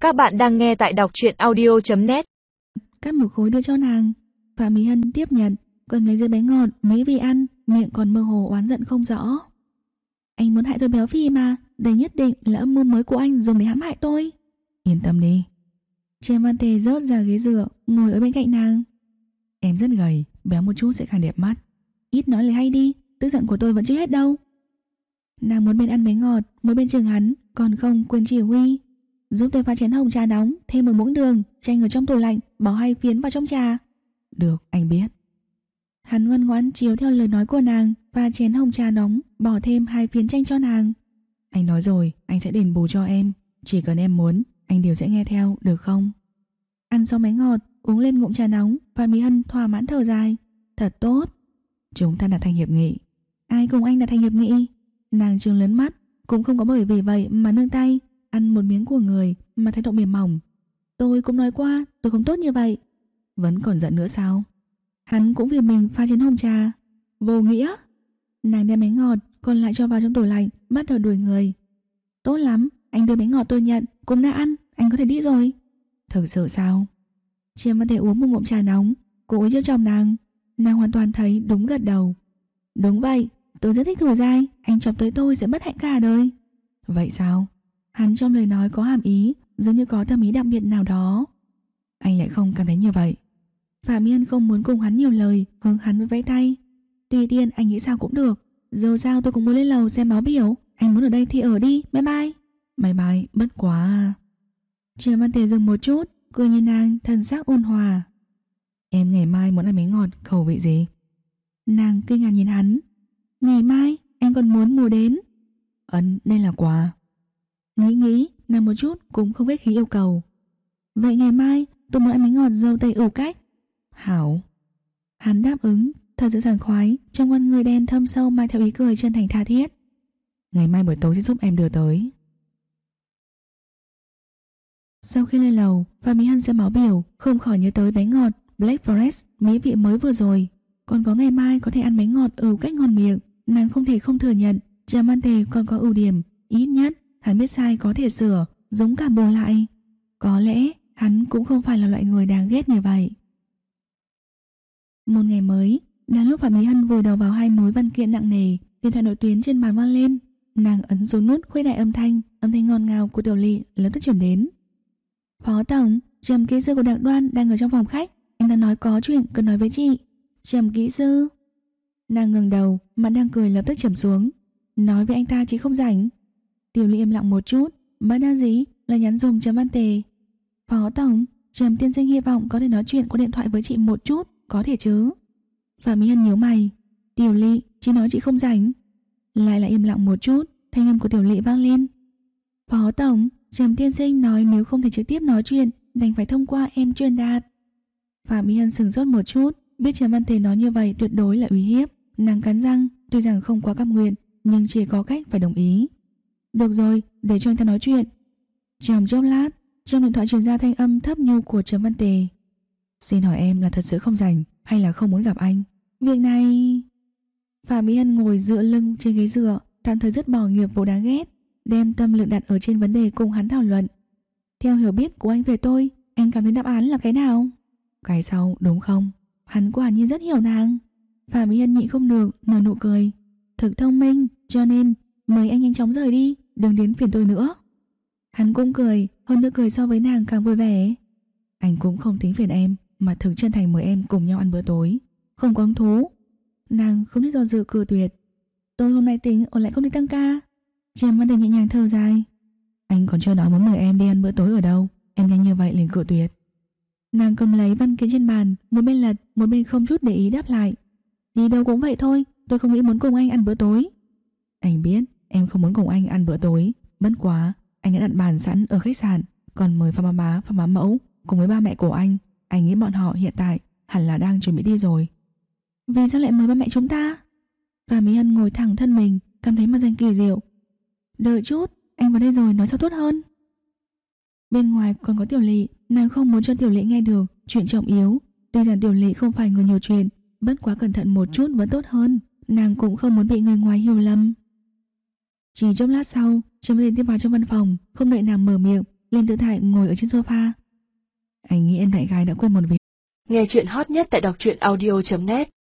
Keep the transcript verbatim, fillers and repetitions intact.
Các bạn đang nghe tại đọc truyện audio chấm net. Cắt một khối đưa cho nàng. Phạm Mỹ Hân tiếp nhận, cầm lấy dây bánh ngọt mấy vị ăn, miệng còn mơ hồ oán giận không rõ. Anh muốn hại tôi béo phì mà, đây nhất định là âm mưu mới của anh dùng để hãm hại tôi. Yên tâm đi. Trầm Văn Tề rớt ra ghế dựa, ngồi ở bên cạnh nàng. Em rất gầy, béo một chút sẽ càng đẹp mắt. Ít nói lời hay đi, tức giận của tôi vẫn chưa hết đâu. Nàng muốn bên ăn bánh ngọt, muốn bên chừng hắn, còn không quên chỉ huy. Giúp tôi pha chén hồng trà nóng, thêm một muỗng đường, chanh ở trong tủ lạnh, bỏ hai phiến vào trong trà. Được, anh biết. Hắn ngoan ngoãn chiếu theo lời nói của nàng, pha chén hồng trà nóng, bỏ thêm hai phiến chanh cho nàng. Anh nói rồi, anh sẽ đền bù cho em. Chỉ cần em muốn, anh đều sẽ nghe theo, được không? Ăn xong bánh ngọt, uống lên ngụm trà nóng, và Mỹ Hân thỏa mãn thở dài. Thật tốt. Chúng ta đạt thành hiệp nghị. Ai cùng anh đạt thành hiệp nghị? Nàng trừng lớn mắt, cũng không có bởi vì vậy mà nương tay, ăn một miếng của người mà thái độ mềm mỏng. Tôi cũng nói qua, tôi không tốt như vậy. Vẫn còn giận nữa sao? Hắn cũng vì mình pha chén hồng trà. Vô nghĩa. Nàng đem bánh ngọt còn lại cho vào trong tủ lạnh, bắt đầu đuổi người. Tốt lắm, anh đưa bánh ngọt tôi nhận, cũng đã ăn, anh có thể đi rồi. Thực sự sao? Trầm Văn Tề uống một ngụm trà nóng, cố ý trêu chọc nàng. Nàng hoàn toàn thấy đúng gật đầu. Đúng vậy, tôi rất thích thù dai, anh chọc tới tôi sẽ bất hạnh cả đời. Vậy sao? Hắn trong lời nói có hàm ý, giống như có thâm ý đặc biệt nào đó. Anh lại không cảm thấy như vậy. Phạm Mỹ Hân không muốn cùng hắn nhiều lời, hướng hắn với vẫy tay. Tùy tiện anh nghĩ sao cũng được. Dù sao tôi cũng muốn lên lầu xem báo biểu. Anh muốn ở đây thì ở đi, bye bye. Bye bye, bất quá. Trầm Văn Tề dừng một chút, cười nhìn nàng, thần sắc ôn hòa. Em ngày mai muốn ăn bánh ngọt, khẩu vị gì? Nàng kinh ngạc nhìn hắn. Ngày mai, anh còn muốn mùa đến. Ấn, đây là quà. Nghĩ nghĩ, nàng một chút cũng không khách khí yêu cầu. Vậy ngày mai, tôi muốn ăn bánh ngọt dâu tây ủ cách. Hảo. Hắn đáp ứng, thật sự sảng khoái, trong con người đen thâm sâu mang theo ý cười chân thành tha thiết. Ngày mai buổi tối sẽ giúp em đưa tới. Sau khi lên lầu, Phạm Mỹ Hân xem báo biểu, không khỏi nhớ tới bánh ngọt Black Forest mỹ vị mới vừa rồi. Còn có ngày mai có thể ăn bánh ngọt ủ cách ngon miệng. Nàng không thể không thừa nhận, Trầm Văn Tề còn có ưu điểm, ít nhất hắn biết sai có thể sửa, giống cả bù lại. Có lẽ hắn cũng không phải là loại người đáng ghét như vậy. Một ngày mới, đang lúc Phạm Mỹ Hân vùi đầu vào hai núi văn kiện nặng nề, điện thoại nội tuyến trên bàn vang lên. Nàng ấn số nút khuếch đại âm thanh, âm thanh ngọt ngào của Tiểu Lị lập tức chuyển đến. Phó tổng, Trầm kỹ sư của Đặng Đoan đang ở trong phòng khách, anh ta nói có chuyện cần nói với chị. Trầm kỹ sư. Nàng ngẩng đầu, mặt đang cười lập tức trầm xuống. Nói với anh ta chị không rảnh. Tiểu Lị im lặng một chút, bất đắc dĩ là nhắn dùng Trầm Văn Tề. Phó tổng, Trầm tiên sinh hy vọng có thể nói chuyện qua điện thoại với chị một chút, có thể chứ? Phạm Mỹ Hân nhíu mày. Tiểu Lị, chị nói chị không rảnh. Lại lại im lặng một chút, thanh âm của Tiểu Lị vang lên. Phó tổng, Trầm tiên sinh nói nếu không thể trực tiếp nói chuyện, đành phải thông qua em truyền đạt. Phạm Mỹ Hân sửng sốt một chút, biết Trầm Văn Tề nói như vậy tuyệt đối là uy hiếp. Nàng cắn răng, tuy rằng không quá cam nguyện, nhưng chỉ có cách phải đồng ý. Được rồi, để cho anh ta nói chuyện. Trong chốc lát, trong điện thoại truyền ra thanh âm thấp nhu của Trầm Văn Tề. Xin hỏi em là thật sự không rảnh hay là không muốn gặp anh? Việc này... Phạm Mỹ Hân ngồi dựa lưng trên ghế dựa, tạm thời dứt bỏ nghiệp vụ đáng ghét, đem tâm lực đặt ở trên vấn đề cùng hắn thảo luận. Theo hiểu biết của anh về tôi, anh cảm thấy đáp án là cái nào? Cái sau, đúng không? Hắn quả nhiên rất hiểu nàng. Phạm Mỹ Hân nhịn không được, nở nụ cười. Thực thông minh, cho nên mời anh nhanh chóng rời đi, đừng đến phiền tôi nữa. Hắn cũng cười, hơn nữa cười so với nàng càng vui vẻ. Anh cũng không tính phiền em, mà thực chân thành mời em cùng nhau ăn bữa tối. Không có hứng thú. Nàng không biết do dự cự tuyệt. Tôi hôm nay tính ở lại công ty tăng ca. Trầm Văn Tề nhẹ nhàng thở dài. Anh còn chưa nói muốn mời em đi ăn bữa tối ở đâu, em nhanh như vậy liền cự tuyệt. Nàng cầm lấy văn kiện trên bàn, một bên lật, một bên không chút để ý đáp lại. Đi đâu cũng vậy thôi, tôi không nghĩ muốn cùng anh ăn bữa tối. Anh biết em không muốn cùng anh ăn bữa tối, bất quá anh đã đặt bàn sẵn ở khách sạn, còn mời Phạm Bá Bá, Phạm Bá Mẫu cùng với ba mẹ của anh. Anh nghĩ bọn họ hiện tại hẳn là đang chuẩn bị đi rồi. Vì sao lại mời ba mẹ chúng ta? Và Mỹ Hân ngồi thẳng thân mình, cảm thấy mặt danh kỳ diệu. Đợi chút, anh vào đây rồi nói sao tốt hơn. Bên ngoài còn có Tiểu Lị, nàng không muốn cho Tiểu Lị nghe được chuyện trọng yếu. Tuy rằng Tiểu Lị không phải người nhiều chuyện, bất quá cẩn thận một chút vẫn tốt hơn. Nàng cũng không muốn bị người ngoài hiểu lầm. Chỉ trong lát sau, Trầm Văn Tề tiếp vào trong văn phòng, không đợi nàng mở miệng, liền tự thải ngồi ở trên sofa. Anh nghĩ em đại gái đã quên một việc. Nghe chuyện hot nhất tại đọc truyện audio chấm net.